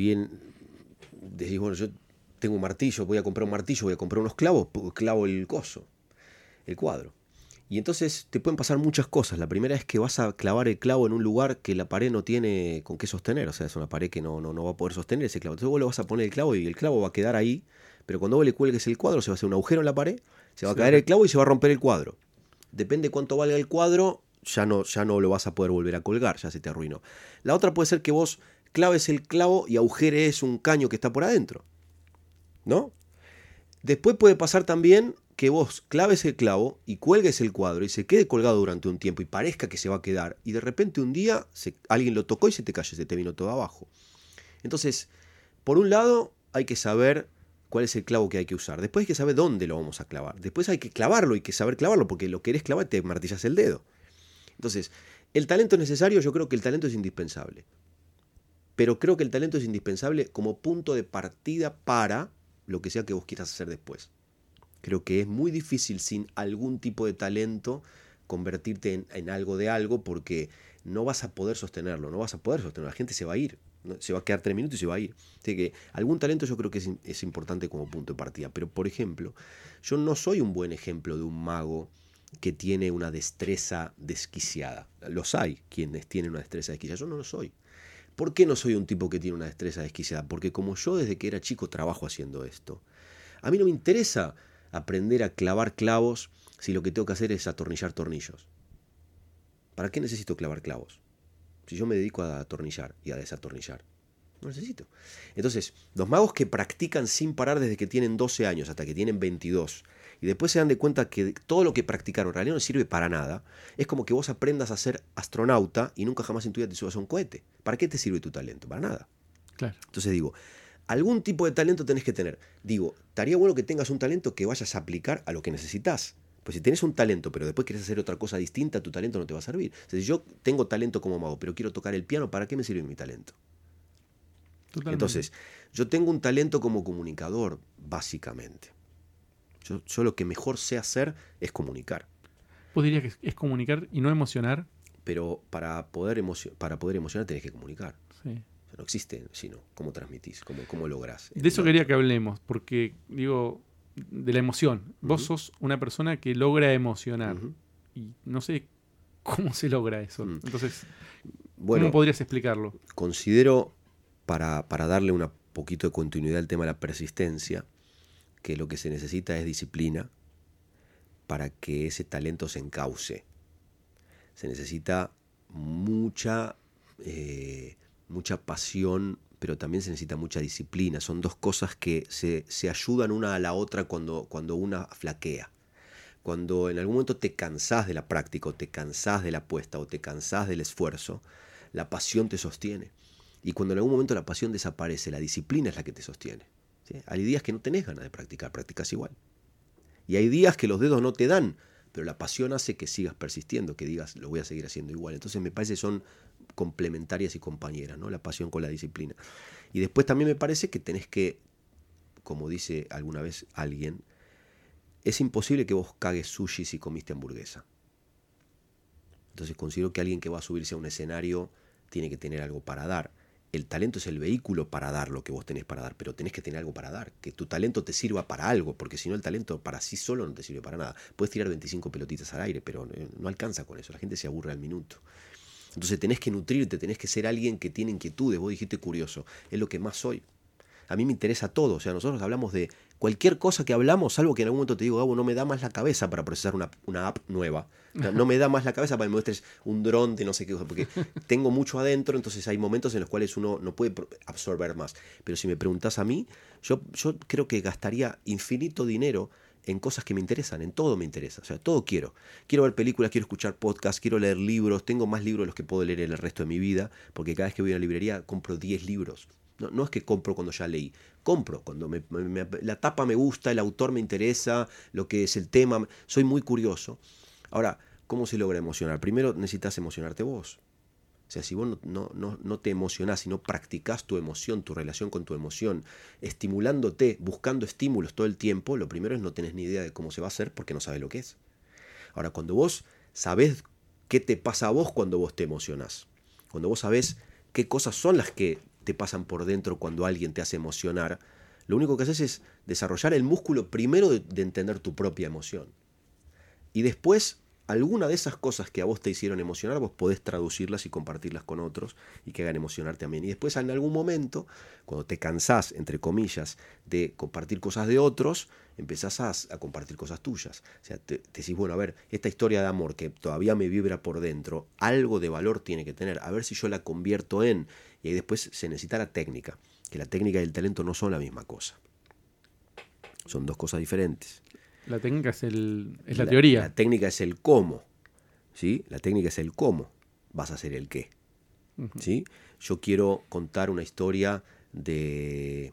decís, bueno, yo tengo un martillo, voy a comprar un martillo, voy a comprar unos clavos, clavo el cuadro. Y entonces te pueden pasar muchas cosas. La primera es que vas a clavar el clavo en un lugar que la pared no tiene con qué sostener, o sea, es una pared que no va a poder sostener ese clavo. Entonces vos le vas a poner el clavo y el clavo va a quedar ahí, pero cuando vos le cuelgues el cuadro se va a hacer un agujero en la pared, se va a caer el clavo y se va a romper el cuadro. Depende cuánto valga el cuadro, ya no lo vas a poder volver a colgar, ya se te arruinó. La otra puede ser que vos claves el clavo y agujeres un caño que está por adentro, ¿no? Después puede pasar también que vos claves el clavo y cuelgues el cuadro y se quede colgado durante un tiempo y parezca que se va a quedar y de repente un día alguien lo tocó y se te cayó, se te vino todo abajo. Entonces, por un lado hay que saber cuál es el clavo que hay que usar. Después hay que saber dónde lo vamos a clavar. Después hay que clavarlo, hay que saber clavarlo porque lo querés clavar y te martillas el dedo. Entonces, el talento es necesario, yo creo que el talento es indispensable. Pero creo que el talento es indispensable como punto de partida para lo que sea que vos quieras hacer después. Creo que es muy difícil sin algún tipo de talento convertirte en algo de algo porque no vas a poder sostenerlo, La gente se va a ir, ¿no? Se va a quedar 3 minutos y se va a ir. Así que algún talento yo creo que es importante como punto de partida. Pero, por ejemplo, yo no soy un buen ejemplo de un mago que tiene una destreza desquiciada. Los hay quienes tienen una destreza desquiciada, yo no lo soy. ¿Por qué no soy un tipo que tiene una destreza desquiciada? Porque como yo desde que era chico trabajo haciendo esto, a mí no me interesa aprender a clavar clavos si lo que tengo que hacer es atornillar tornillos. ¿Para qué necesito clavar clavos? Si yo me dedico a atornillar y a desatornillar. No necesito. Entonces, los magos que practican sin parar desde que tienen 12 años hasta que tienen 22, y después se dan de cuenta que todo lo que practicaron en realidad no sirve para nada, es como que vos aprendas a ser astronauta y nunca jamás en tu vida te subas a un cohete. ¿Para qué te sirve tu talento? Para nada. Claro. Entonces digo, algún tipo de talento tenés que tener. Digo, estaría bueno que tengas un talento que vayas a aplicar a lo que necesitas. Pues si tenés un talento, pero después querés hacer otra cosa distinta, tu talento no te va a servir. O sea, si yo tengo talento como mago, pero quiero tocar el piano, ¿para qué me sirve mi talento? Totalmente. Entonces, yo tengo un talento como comunicador, básicamente. Yo lo que mejor sé hacer es comunicar. ¿Vos dirías que es comunicar y no emocionar? Pero para poder emocionar tenés que comunicar. Sí. O sea, no existe sino cómo transmitís, cómo lográs. De eso quería que hablemos, porque digo, de la emoción. Vos Ujú. sos una persona que logra emocionar. Ujú. Y no sé cómo se logra eso. Entonces, Bueno, ¿cómo podrías explicarlo? considero, para darle un poquito de continuidad al tema de la persistencia, que lo que se necesita es disciplina para que ese talento se encauce. Se necesita mucha pasión, pero también se necesita mucha disciplina. Son dos cosas que se ayudan una a la otra cuando una flaquea. Cuando en algún momento te cansás de la práctica, o te cansás de la apuesta, o te cansás del esfuerzo, la pasión te sostiene. Y cuando en algún momento la pasión desaparece, la disciplina es la que te sostiene. ¿Sí? Hay días que no tenés ganas de practicar, practicas igual. Y hay días que los dedos no te dan, pero la pasión hace que sigas persistiendo, que digas, lo voy a seguir haciendo igual. Entonces me parece que son complementarias y compañeras, ¿no? La pasión con la disciplina. Y después también me parece que tenés que, como dice alguna vez alguien, es imposible que vos cagues sushi si comiste hamburguesa. Entonces considero que alguien que va a subirse a un escenario tiene que tener algo para dar. El talento es el vehículo para dar lo que vos tenés para dar, pero tenés que tener algo para dar, que tu talento te sirva para algo, porque si no el talento para sí solo no te sirve para nada. Puedes tirar 25 pelotitas al aire, pero no alcanza con eso, la gente se aburre al minuto. Entonces tenés que nutrirte, tenés que ser alguien que tiene inquietudes. Vos dijiste curioso, es lo que más soy. A mí me interesa todo, o sea, nosotros hablamos de cualquier cosa que hablamos, salvo que en algún momento te digo, Gabo, no me da más la cabeza para procesar una app nueva. O sea, no me da más la cabeza para que me muestres un dron de no sé qué cosa, porque tengo mucho adentro, entonces hay momentos en los cuales uno no puede absorber más. Pero si me preguntás a mí, yo creo que gastaría infinito dinero en cosas que me interesan, en todo me interesa, o sea, todo quiero. Quiero ver películas, quiero escuchar podcasts, quiero leer libros, tengo más libros de los que puedo leer en el resto de mi vida, porque cada vez que voy a una librería compro 10 libros. No es que compro cuando ya leí, compro cuando la tapa me gusta, el autor me interesa, lo que es el tema, soy muy curioso. Ahora, ¿cómo se logra emocionar? Primero necesitas emocionarte vos. O sea, si vos no te emocionás, si no practicás tu emoción, tu relación con tu emoción, estimulándote, buscando estímulos todo el tiempo, lo primero es no tenés ni idea de cómo se va a hacer porque no sabés lo que es. Ahora, cuando vos sabés qué te pasa a vos cuando vos te emocionás, cuando vos sabés qué cosas son las que te pasan por dentro cuando alguien te hace emocionar, lo único que haces es desarrollar el músculo primero de entender tu propia emoción. Y después, alguna de esas cosas que a vos te hicieron emocionar, vos podés traducirlas y compartirlas con otros y que hagan emocionar también. Y después, en algún momento, cuando te cansás, entre comillas, de compartir cosas de otros, empezás a compartir cosas tuyas. O sea, te decís, bueno, a ver, esta historia de amor que todavía me vibra por dentro, algo de valor tiene que tener, a ver si yo la convierto en... Y ahí después se necesita la técnica, que la técnica y el talento no son la misma cosa. Son dos cosas diferentes. La técnica es la teoría. La técnica es el cómo, ¿sí? La técnica es el cómo, vas a hacer el qué, ¿sí? Yo quiero contar una historia de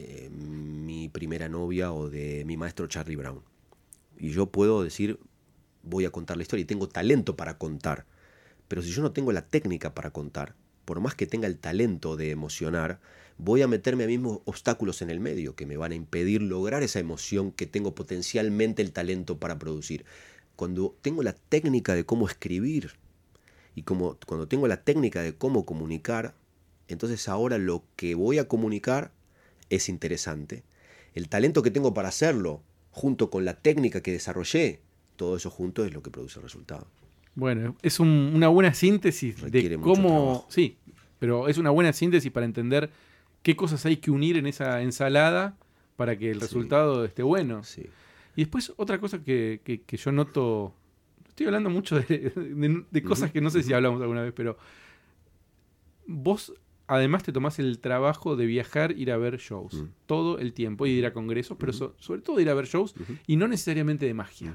mi primera novia o de mi maestro Charlie Brown. Y yo puedo decir, voy a contar la historia y tengo talento para contar. Pero si yo no tengo la técnica para contar, por más que tenga el talento de emocionar, voy a meterme a mismos obstáculos en el medio que me van a impedir lograr esa emoción que tengo potencialmente el talento para producir. Cuando tengo la técnica de cómo escribir y cuando tengo la técnica de cómo comunicar, entonces ahora lo que voy a comunicar es interesante. El talento que tengo para hacerlo, junto con la técnica que desarrollé, todo eso junto es lo que produce el resultado. Bueno, es una buena síntesis Requiere de mucho cómo... trabajo. Sí, pero es una buena síntesis para entender qué cosas hay que unir en esa ensalada para que el resultado esté bueno. Sí. Y después otra cosa que yo noto, estoy hablando mucho de cosas que no sé si hablamos alguna vez, pero vos además te tomás el trabajo de viajar, ir a ver shows todo el tiempo y de ir a congresos, pero sobre todo de ir a ver shows y no necesariamente de magia.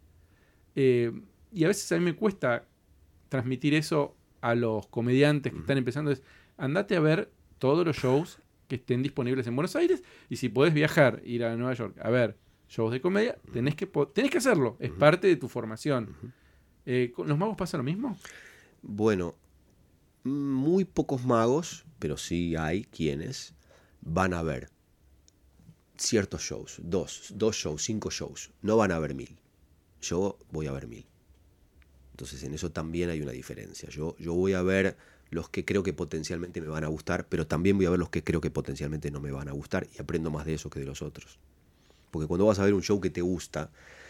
Y a veces a mí me cuesta transmitir eso a los comediantes que están empezando. Es, andate a ver todos los shows que estén disponibles en Buenos Aires y si podés viajar, ir a Nueva York a ver shows de comedia, tenés que hacerlo. Es parte de tu formación. ¿Con los magos pasa lo mismo? Bueno, muy pocos magos, pero sí hay quienes van a ver ciertos shows, dos shows, 5 shows. No van a ver 1000. Yo voy a ver 1000. Entonces en eso también hay una diferencia. Yo voy a ver los que creo que potencialmente me van a gustar, pero también voy a ver los que creo que potencialmente no me van a gustar y aprendo más de eso que de los otros. Porque cuando vas a ver un show que te gusta,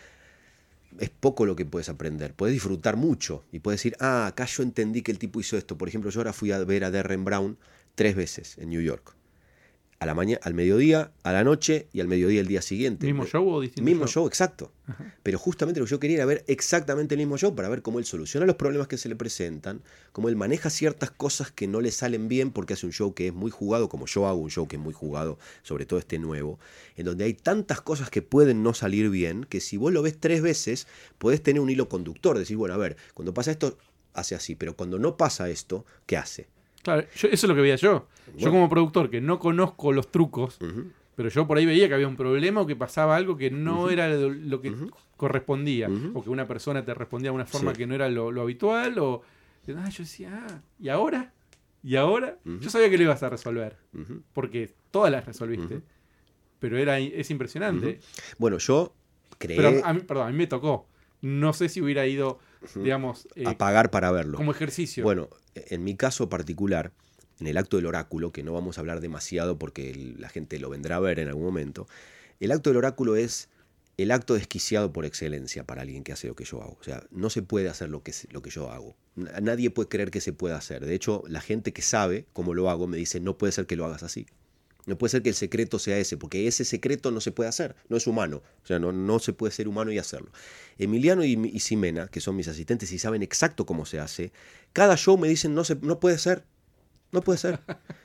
es poco lo que puedes aprender. Puedes disfrutar mucho y puedes decir, acá yo entendí que el tipo hizo esto. Por ejemplo, yo ahora fui a ver a Derren Brown 3 veces en New York. A la mañana, al mediodía, a la noche y al mediodía el día siguiente. ¿Mismo show o distinto Mismo show, exacto. Ajá. Pero justamente lo que yo quería era ver exactamente el mismo show para ver cómo él soluciona los problemas que se le presentan, cómo él maneja ciertas cosas que no le salen bien porque hace un show que es muy jugado, como yo hago un show que es muy jugado, sobre todo este nuevo, en donde hay tantas cosas que pueden no salir bien, que si vos lo ves 3 veces, podés tener un hilo conductor, decir, bueno, a ver, cuando pasa esto, hace así, pero cuando no pasa esto, ¿qué hace? Claro, eso es lo que veía yo. Bueno. Yo como productor, que no conozco los trucos, pero yo por ahí veía que había un problema o que pasaba algo que no era lo que correspondía. O que una persona te respondía de una forma que no era lo habitual. O yo decía, ¿y ahora? ¿Y ahora? Yo sabía que lo ibas a resolver. Porque todas las resolviste. Pero es impresionante. Bueno, yo creé... Pero a mí me tocó. No sé si hubiera ido, digamos... a pagar para verlo. Como ejercicio. Bueno, en mi caso particular, en el acto del oráculo, que no vamos a hablar demasiado porque la gente lo vendrá a ver en algún momento, el acto del oráculo es el acto desquiciado por excelencia para alguien que hace lo que yo hago. O sea, no se puede hacer lo que yo hago. Nadie puede creer que se pueda hacer. De hecho, la gente que sabe cómo lo hago me dice, no puede ser que lo hagas así. No puede ser que el secreto sea ese, porque ese secreto no se puede hacer, no es humano. O sea, no se puede ser humano y hacerlo. Emiliano y Ximena, que son mis asistentes y saben exacto cómo se hace, cada show me dicen, no puede ser, no puede ser.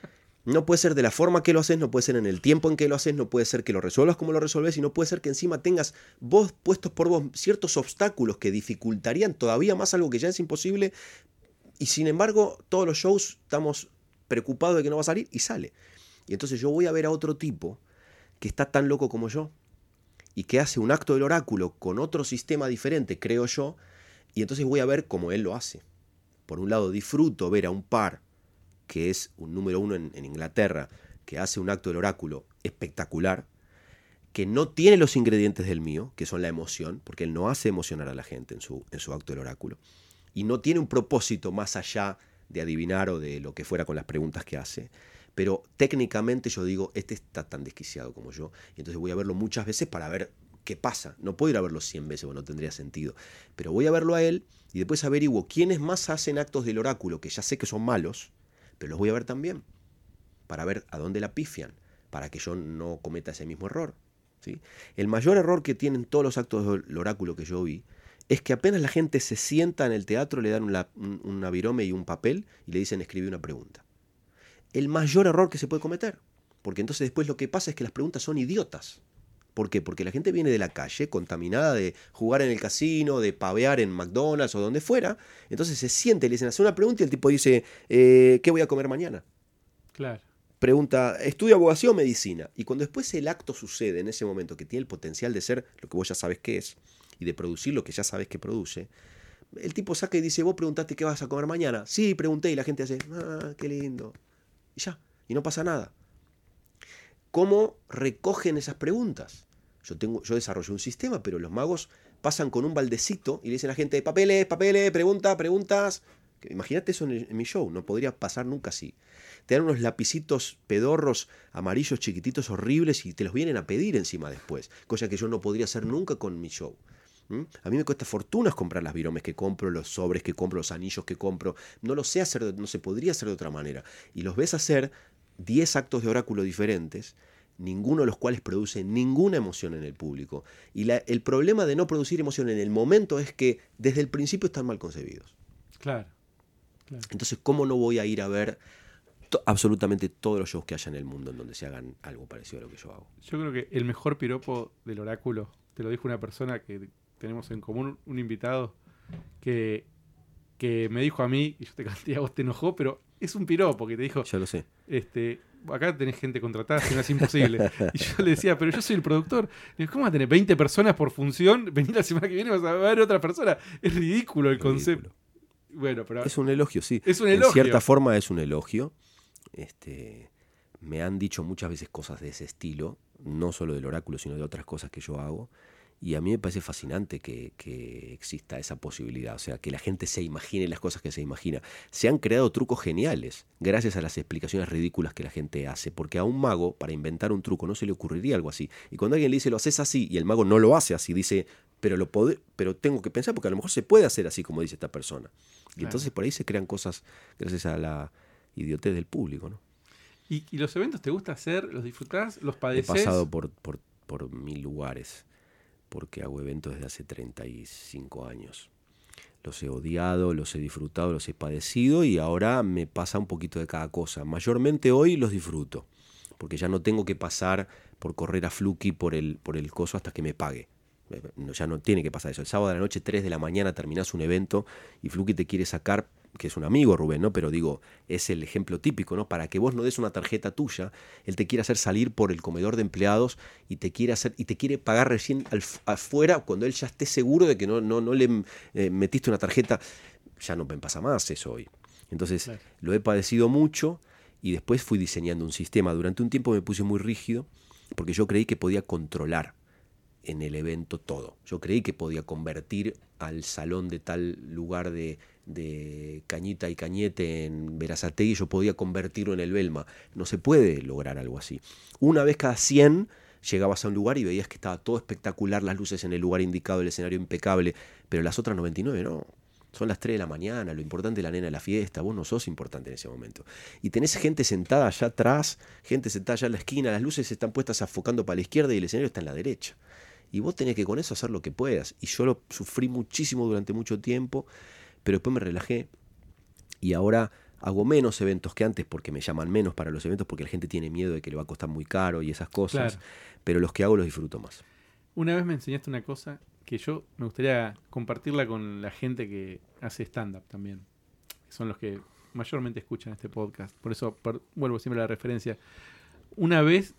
No puede ser de la forma que lo haces, no puede ser en el tiempo en que lo haces, no puede ser que lo resuelvas como lo resolves y no puede ser que encima tengas vos puestos por vos ciertos obstáculos que dificultarían todavía más algo que ya es imposible y sin embargo todos los shows estamos preocupados de que no va a salir y sale. Y entonces yo voy a ver a otro tipo que está tan loco como yo y que hace un acto del oráculo con otro sistema diferente, creo yo, y entonces voy a ver cómo él lo hace. Por un lado disfruto ver a un par que es un número 1 en Inglaterra, que hace un acto del oráculo espectacular, que no tiene los ingredientes del mío, que son la emoción, porque él no hace emocionar a la gente en su acto del oráculo, y no tiene un propósito más allá de adivinar o de lo que fuera con las preguntas que hace. Pero técnicamente yo digo, este está tan desquiciado como yo, y entonces voy a verlo muchas veces para ver qué pasa. No puedo ir a verlo 100 veces, porque no tendría sentido. Pero voy a verlo a él y después averiguo quiénes más hacen actos del oráculo, que ya sé que son malos, pero los voy a ver también, para ver a dónde la pifian, para que yo no cometa ese mismo error, ¿sí? El mayor error que tienen todos los actos del oráculo que yo vi, es que apenas la gente se sienta en el teatro, le dan una virome y un papel y le dicen escribí una pregunta. El mayor error que se puede cometer, porque entonces después lo que pasa es que las preguntas son idiotas. ¿Por qué? Porque la gente viene de la calle contaminada de jugar en el casino, de pavear en McDonald's o donde fuera, entonces se siente, le dicen hacer una pregunta y el tipo dice, ¿qué voy a comer mañana? Claro. Pregunta, ¿estudio abogacía o medicina? Y cuando después el acto sucede en ese momento, que tiene el potencial de ser lo que vos ya sabes que es, y de producir lo que ya sabes que produce, el tipo saca y dice, ¿vos preguntaste qué vas a comer mañana? Sí, pregunté, y la gente hace, qué lindo. Y ya, y no pasa nada. ¿Cómo recogen esas preguntas? Yo desarrollé un sistema, pero los magos pasan con un baldecito y le dicen a la gente, papeles, preguntas. Imagínate eso en mi show, no podría pasar nunca así. Te dan unos lapicitos pedorros, amarillos, chiquititos, horribles, y te los vienen a pedir encima después, cosa que yo no podría hacer nunca con mi show. A mí me cuesta fortunas comprar las viromes que compro, los sobres que compro, los anillos que compro. No lo sé hacer, no se podría hacer de otra manera. Y los ves hacer 10 actos de oráculo diferentes, ninguno de los cuales produce ninguna emoción en el público. Y el problema de no producir emoción en el momento es que desde el principio están mal concebidos. Claro. Entonces, ¿cómo no voy a ir a ver absolutamente todos los shows que haya en el mundo en donde se hagan algo parecido a lo que yo hago? Yo creo que el mejor piropo del oráculo, te lo dijo una persona que tenemos en común, un invitado, que me dijo a mí, y yo te canté, a vos te enojó, pero es un piropo que te dijo... Ya lo sé. Acá tenés gente contratada, si no es imposible. Y yo le decía, pero yo soy el productor. Le digo, ¿cómo vas a tener 20 personas por función? Vení la semana que viene, vas a ver otra persona. Es ridículo el concepto. Bueno, pero es un elogio, sí. Es un elogio. En cierta forma es un elogio. Me han dicho muchas veces cosas de ese estilo, no solo del oráculo, sino de otras cosas que yo hago. Y a mí me parece fascinante que exista esa posibilidad, o sea, que la gente se imagine las cosas que se imagina. Se han creado trucos geniales gracias a las explicaciones ridículas que la gente hace, porque a un mago, para inventar un truco, no se le ocurriría algo así. Y cuando alguien le dice, lo haces así, y el mago no lo hace así, dice, pero tengo que pensar, porque a lo mejor se puede hacer así como dice esta persona. Y entonces por ahí se crean cosas gracias a la idiotez del público, ¿no? ¿Y los eventos te gusta hacer? ¿Los disfrutás? ¿Los padecés? He pasado por 1000 lugares, porque hago eventos desde hace 35 años. Los he odiado, los he disfrutado, los he padecido y ahora me pasa un poquito de cada cosa. Mayormente hoy los disfruto, porque ya no tengo que pasar por correr a Fluky por el coso hasta que me pague. Ya no tiene que pasar eso. El sábado de la noche, 3 de la mañana, terminás un evento y Fluky te quiere sacar, que es un amigo, Rubén, ¿no? Pero digo, es el ejemplo típico, ¿no? Para que vos no des una tarjeta tuya, él te quiere hacer salir por el comedor de empleados y te quiere pagar recién afuera cuando él ya esté seguro de que no le metiste una tarjeta. Ya no me pasa más eso hoy. Entonces, claro, lo he padecido mucho y después fui diseñando un sistema. Durante un tiempo me puse muy rígido porque yo creí que podía controlar en el evento todo. Yo creí que podía convertir al salón de tal lugar de Cañita y Cañete en Berazategui, yo podía convertirlo en el Belma. No se puede lograr algo así. Una vez cada 100 llegabas a un lugar y veías que estaba todo espectacular, las luces en el lugar indicado, el escenario impecable, pero las otras 99 no. Son las 3 de la mañana, lo importante es la nena de la fiesta, vos no sos importante en ese momento. Y tenés gente sentada allá atrás, gente sentada allá en la esquina, las luces están puestas afocando para la izquierda y el escenario está en la derecha. Y vos tenés que con eso hacer lo que puedas. Y yo lo sufrí muchísimo durante mucho tiempo, pero después me relajé. Y ahora hago menos eventos que antes porque me llaman menos para los eventos porque la gente tiene miedo de que le va a costar muy caro y esas cosas. Claro. Pero los que hago los disfruto más. Una vez me enseñaste una cosa que yo me gustaría compartirla con la gente que hace stand-up también. Que son los que mayormente escuchan este podcast. Por eso vuelvo siempre a la referencia. Una vez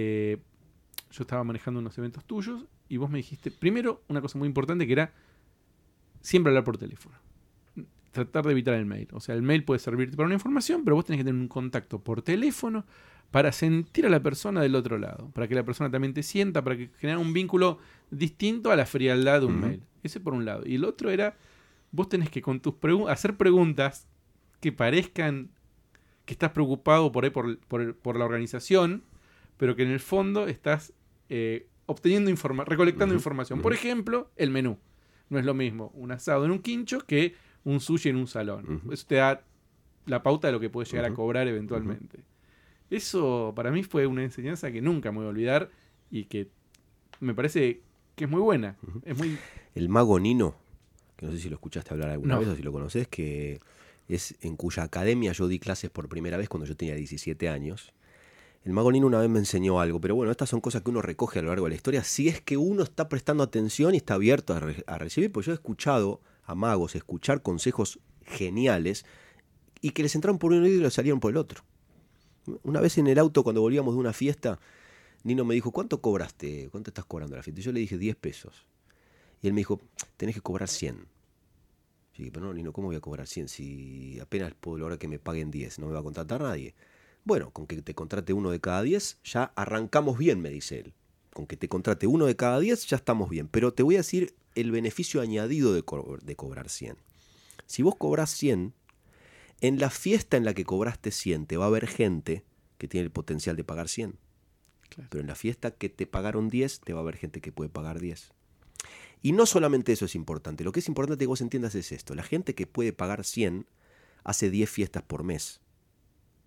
yo estaba manejando unos eventos tuyos y vos me dijiste, primero, una cosa muy importante que era siempre hablar por teléfono. Tratar de evitar el mail. O sea, el mail puede servirte para una información, pero vos tenés que tener un contacto por teléfono para sentir a la persona del otro lado. Para que la persona también te sienta, para que generar un vínculo distinto a la frialdad de un mail. Ese por un lado. Y el otro era, vos tenés que con tus hacer preguntas que parezcan que estás preocupado por ahí por la organización, pero que en el fondo estás obteniendo recolectando información. Por ejemplo, el menú. No es lo mismo un asado en un quincho que un sushi en un salón. Eso te da la pauta de lo que puedes llegar a cobrar eventualmente. Eso para mí fue una enseñanza que nunca me voy a olvidar y que me parece que es muy buena. Es muy... El mago Nino, que no sé si lo escuchaste hablar alguna vez o si lo conoces, que es en cuya academia yo di clases por primera vez cuando yo tenía 17 años. El mago Nino una vez me enseñó algo, pero bueno, estas son cosas que uno recoge a lo largo de la historia, si es que uno está prestando atención y está abierto a recibir, pues yo he escuchado a magos escuchar consejos geniales y que les entraron por un oído y les salieron por el otro. Una vez en el auto, cuando volvíamos de una fiesta, Nino me dijo, ¿cuánto cobraste? ¿Cuánto estás cobrando la fiesta? Y yo le dije, 10 pesos. Y él me dijo, tenés que cobrar 100. Yo dije, pero no, Nino, ¿cómo voy a cobrar 100 si apenas puedo lograr que me paguen 10? No me va a contratar nadie. Bueno, con que te contrate uno de cada 10, ya arrancamos bien, me dice él. Con que te contrate uno de cada 10, ya estamos bien. Pero te voy a decir el beneficio añadido de cobrar 100. Si vos cobrás 100, en la fiesta en la que cobraste 100 te va a haber gente que tiene el potencial de pagar 100. Claro. Pero en la fiesta que te pagaron 10, te va a haber gente que puede pagar 10. Y no solamente eso es importante. Lo que es importante que vos entiendas es esto. La gente que puede pagar 100 hace 10 fiestas por mes.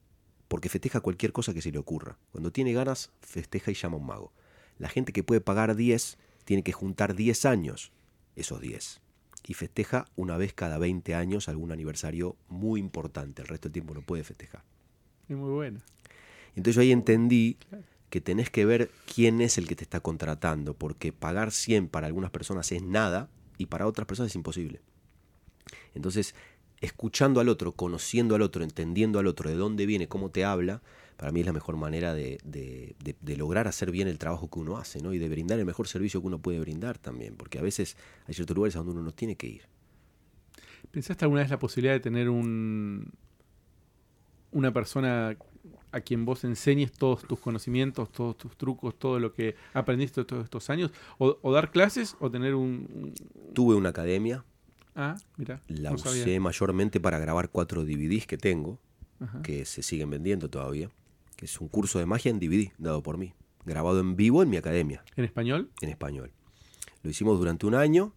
porque festeja cualquier cosa que se le ocurra. Cuando tiene ganas, festeja y llama a un mago. La gente que puede pagar 10 tiene que juntar 10 años, esos 10. Y festeja una vez cada 20 años algún aniversario muy importante. El resto del tiempo no puede festejar. Es muy buena. Entonces yo ahí entendí que tenés que ver quién es el que te está contratando, porque pagar 100 para algunas personas es nada y para otras personas es imposible. Entonces, escuchando al otro, conociendo al otro, entendiendo al otro, de dónde viene, cómo te habla, para mí es la mejor manera de lograr hacer bien el trabajo que uno hace, ¿no? Y de brindar el mejor servicio que uno puede brindar también, porque a veces hay ciertos lugares a donde uno no tiene que ir. ¿Pensaste alguna vez la posibilidad de tener una persona a quien vos enseñes todos tus conocimientos, todos tus trucos, todo lo que aprendiste todos estos años? ¿O dar clases o tener Tuve una academia. Mira, la no usé sabía. mayormente para grabar 4 DVDs que tengo, Ajá. que se siguen vendiendo todavía, que es un curso de magia en DVD dado por mí, grabado en vivo en mi academia, ¿En español? en español. Lo hicimos durante un año,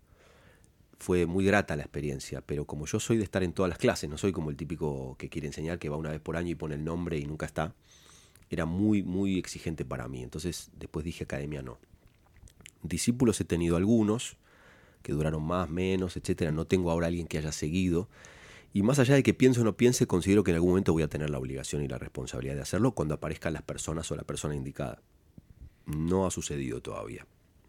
fue muy grata la experiencia, pero como yo soy de estar en todas las clases, no soy como el típico que quiere enseñar, que va una vez por año y pone el nombre y nunca está, era muy, muy exigente para mí, entonces después dije academia no. Discípulos he tenido algunos, que duraron más, menos, etcétera. No tengo ahora alguien que haya seguido. Y más allá de que piense o no piense, considero que en algún momento voy a tener la obligación y la responsabilidad de hacerlo cuando aparezcan las personas o la persona indicada. No ha sucedido todavía.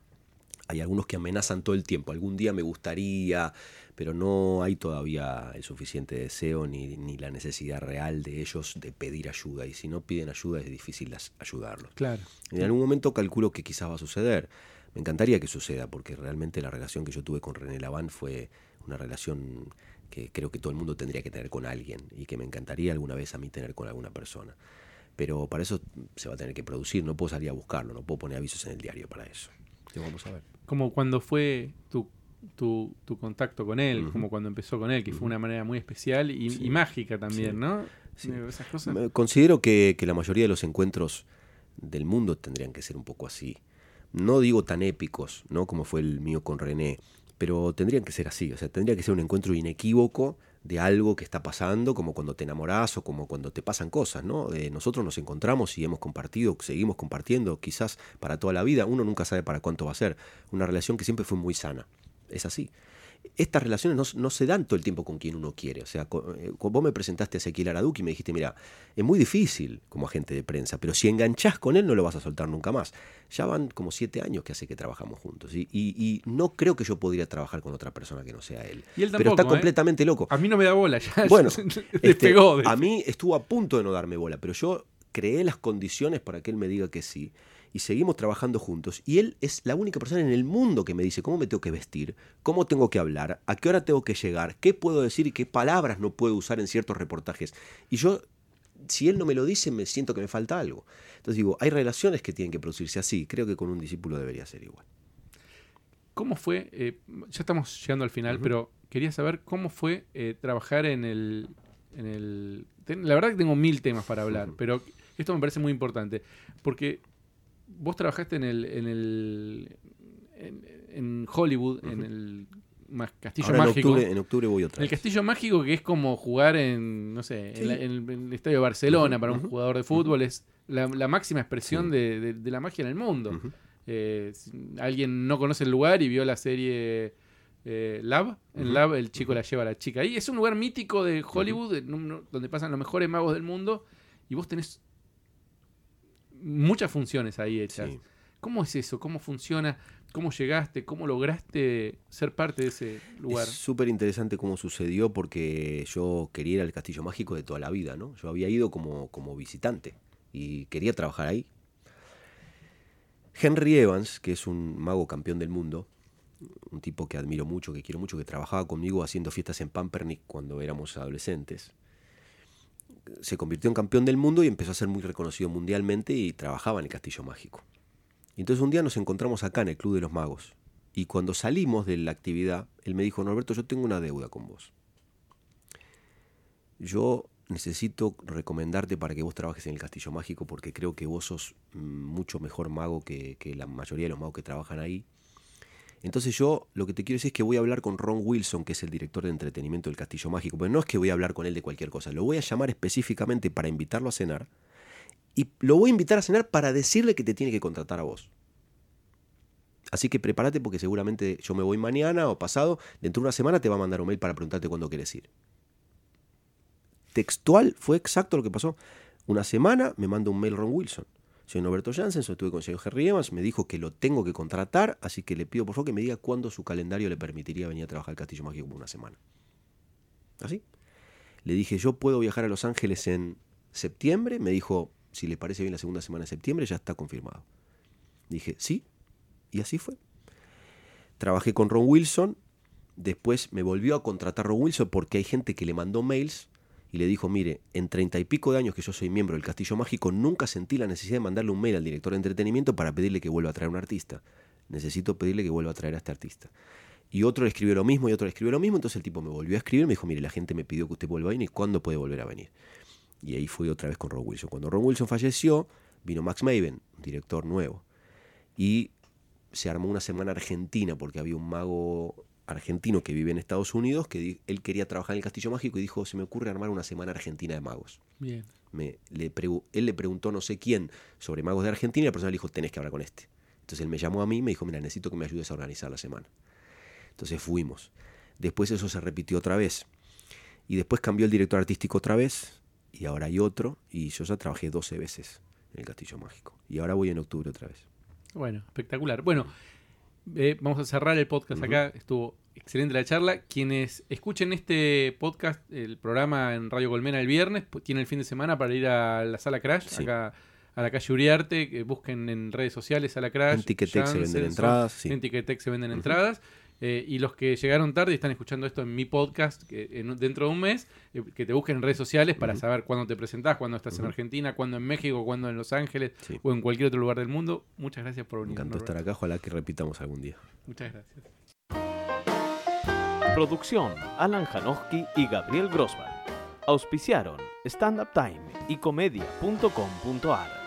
Hay algunos que amenazan todo el tiempo. Algún día me gustaría, pero no hay todavía el suficiente deseo ni la necesidad real de ellos de pedir ayuda. Y si no piden ayuda es difícil ayudarlos. Claro. En algún momento calculo que quizás va a suceder. Me encantaría que suceda, porque realmente la relación que yo tuve con René Laván fue una relación que creo que todo el mundo tendría que tener con alguien y que me encantaría alguna vez a mí tener con alguna persona. Pero para eso se va a tener que producir, no puedo salir a buscarlo, no puedo poner avisos en el diario para eso. Lo vamos a ver. Como cuando fue tu contacto con él, Uh-huh. como cuando empezó con él, que fue una manera muy especial y mágica también, Sí. ¿no? Sí. Esas cosas. Considero que la mayoría de los encuentros del mundo tendrían que ser un poco así. No digo tan épicos, ¿no? Como fue el mío con René, pero tendrían que ser así. O sea, tendría que ser un encuentro inequívoco de algo que está pasando, como cuando te enamorás o como cuando te pasan cosas, ¿no? Nosotros nos encontramos y hemos compartido, seguimos compartiendo, quizás para toda la vida. Uno nunca sabe para cuánto va a ser. Una relación que siempre fue muy sana. Es así. Estas relaciones no se dan todo el tiempo con quien uno quiere. O sea, vos me presentaste a Ezequiel Araduc y me dijiste, mira, es muy difícil como agente de prensa, pero si enganchás con él no lo vas a soltar nunca más. Ya van como 7 años que hace que trabajamos juntos. Y no creo que yo podría trabajar con otra persona que no sea él. Y él pero tampoco, está completamente loco. A mí no me da bola ya. Bueno, despegó. A mí estuvo a punto de no darme bola, pero yo creé las condiciones para que él me diga que sí. Y seguimos trabajando juntos. Y él es la única persona en el mundo que me dice cómo me tengo que vestir, cómo tengo que hablar, a qué hora tengo que llegar, qué puedo decir y qué palabras no puedo usar en ciertos reportajes. Y yo, si él no me lo dice, me siento que me falta algo. Entonces digo, hay relaciones que tienen que producirse así. Creo que con un discípulo debería ser igual. ¿Cómo fue? Ya estamos llegando al final, pero quería saber cómo fue trabajar en el... La verdad que tengo 1000 temas para hablar, pero esto me parece muy importante. Porque vos trabajaste en Hollywood, en el Castillo Ahora Mágico. En octubre voy otra El vez. Castillo Mágico, que es como jugar en, no sé, Sí. en el Estadio de Barcelona para un jugador de fútbol. Es la máxima expresión Sí. de la magia en el mundo. Ujú. Si alguien no conoce el lugar y vio la serie Love, en Love el chico la lleva a la chica. Y es un lugar mítico de Hollywood donde pasan los mejores magos del mundo y vos tenés muchas funciones ahí hechas. Sí. ¿Cómo es eso? ¿Cómo funciona? ¿Cómo llegaste? ¿Cómo lograste ser parte de ese lugar? Es súper interesante cómo sucedió porque yo quería ir al Castillo Mágico de toda la vida, ¿no? Yo había ido como visitante y quería trabajar ahí. Henry Evans, que es un mago campeón del mundo, un tipo que admiro mucho, que quiero mucho, que trabajaba conmigo haciendo fiestas en Pampernick cuando éramos adolescentes, se convirtió en campeón del mundo y empezó a ser muy reconocido mundialmente y trabajaba en el Castillo Mágico. Y entonces un día nos encontramos acá en el Club de los Magos y cuando salimos de la actividad, él me dijo, Norberto, yo tengo una deuda con vos. Yo necesito recomendarte para que vos trabajes en el Castillo Mágico porque creo que vos sos mucho mejor mago que la mayoría de los magos que trabajan ahí. Entonces yo lo que te quiero decir es que voy a hablar con Ron Wilson, que es el director de entretenimiento del Castillo Mágico, pero no es que voy a hablar con él de cualquier cosa, lo voy a llamar específicamente para invitarlo a cenar, y lo voy a invitar a cenar para decirle que te tiene que contratar a vos. Así que prepárate porque seguramente yo me voy mañana o pasado, dentro de una semana te va a mandar un mail para preguntarte cuándo quieres ir. Textual, fue exacto lo que pasó. Una semana me manda un mail Ron Wilson. Soy Norberto Jansen, estuve con el señor Harry Evans, me dijo que lo tengo que contratar, así que le pido por favor que me diga cuándo su calendario le permitiría venir a trabajar al Castillo Mágico por una semana. ¿Así? Le dije, yo puedo viajar a Los Ángeles en septiembre. Me dijo, si le parece bien la segunda semana de septiembre, ya está confirmado. Dije, sí, y así fue. Trabajé con Ron Wilson, después me volvió a contratar Ron Wilson porque hay gente que le mandó mails y le dijo, mire, en 30 y pico de años que yo soy miembro del Castillo Mágico, nunca sentí la necesidad de mandarle un mail al director de entretenimiento para pedirle que vuelva a traer un artista. Necesito pedirle que vuelva a traer a este artista. Y otro le escribió lo mismo y otro le escribió lo mismo, entonces el tipo me volvió a escribir y me dijo, mire, la gente me pidió que usted vuelva a venir, ¿cuándo puede volver a venir? Y ahí fui otra vez con Ron Wilson. Cuando Ron Wilson falleció, vino Max Maven, un director nuevo. Y se armó una semana argentina porque había un mago argentino que vive en Estados Unidos que él quería trabajar en el Castillo Mágico y dijo, se me ocurre armar una semana argentina de magos. Bien. Él le preguntó no sé quién sobre magos de Argentina y la persona le dijo, tenés que hablar con este. Entonces él me llamó a mí y me dijo, mira, necesito que me ayudes a organizar la semana. Entonces fuimos. Después eso se repitió otra vez. Y después cambió el director artístico otra vez y ahora hay otro y yo ya trabajé 12 veces en el Castillo Mágico. Y ahora voy en octubre otra vez. Bueno, espectacular. Bueno, vamos a cerrar el podcast acá. Estuvo excelente la charla. Quienes escuchen este podcast, el programa en Radio Colmena el viernes, pues, tienen el fin de semana para ir a la Sala Crash, Sí. acá a la calle Uriarte, que busquen en redes sociales Sala Crash. En Ticketek se venden entradas. Sí. En Ticketek se venden entradas. Y los que llegaron tarde y están escuchando esto en mi podcast dentro de un mes, que te busquen en redes sociales para saber cuándo te presentás, cuándo estás en Argentina, cuándo en México, cuándo en Los Ángeles o en cualquier otro lugar del mundo. Muchas gracias por venir. Me encantó estar acá, ojalá que repitamos algún día. Muchas gracias. Producción: Alan Janowski y Gabriel Grossman. Auspiciaron Stand Up Time y Comedia.com.ar.